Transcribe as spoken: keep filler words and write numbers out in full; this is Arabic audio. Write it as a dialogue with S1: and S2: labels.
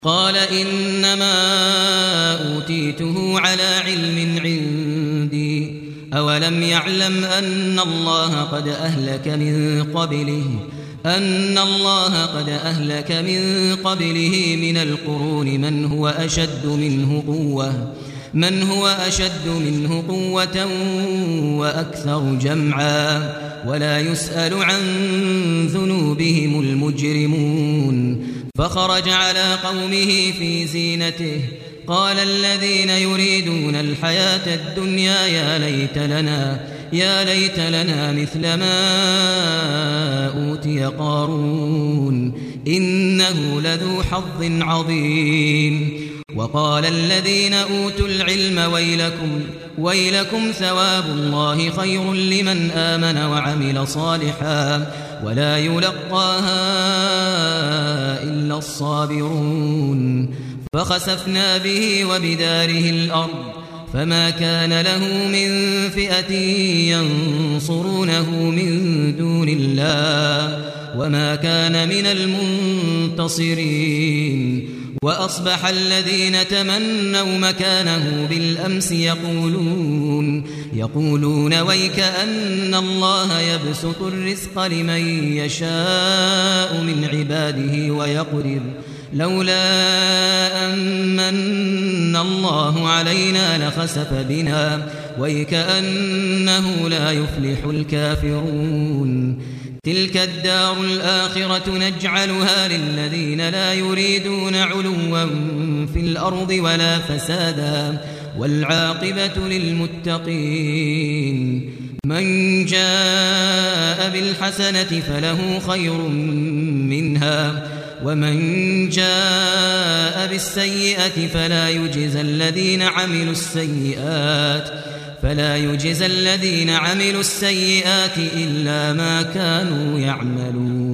S1: قال إنما أوتيته على علم عندي أولم يعلم أن الله قد أهلك من قبله أن الله قد أهلك من قبله من القرون من هو أشد منه قوة من هو أشد منه قوة وأكثر جمعا ولا يسأل عن ذنوبهم المجرمون فخرج على قومه في زينته قال الذين يريدون الحياة الدنيا يا ليت لنا يا ليت لنا مثل ما أوتي قارون إنه لذو حظ عظيم وقال الذين أوتوا العلم ويلكم ويلكم ثواب الله خير لمن آمن وعمل صالحا ولا يلقاها إلا الصابرون فخسفنا به وبداره الأرض فما كان له من فئة ينصرونه من دون الله وما كان من المنتصرين وأصبح الذين تمنوا مكانه بالأمس يقولون يقولون ويك أن الله يبسط الرزق لمن يشاء من عباده ويقدر لولا أمن الله علينا لخسف بنا ويكأنه لا يفلح الكافرون تلك الدار الآخرة نجعلها للذين لا يريدون علوا في الأرض ولا فسادا والعاقبة للمتقين من جاء بالحسنة فله خير منها ومن جاء بالسيئة فلا يجزى الذين عملوا السيئات فلا يجزى الذين عملوا السيئات إلا ما كانوا يعملون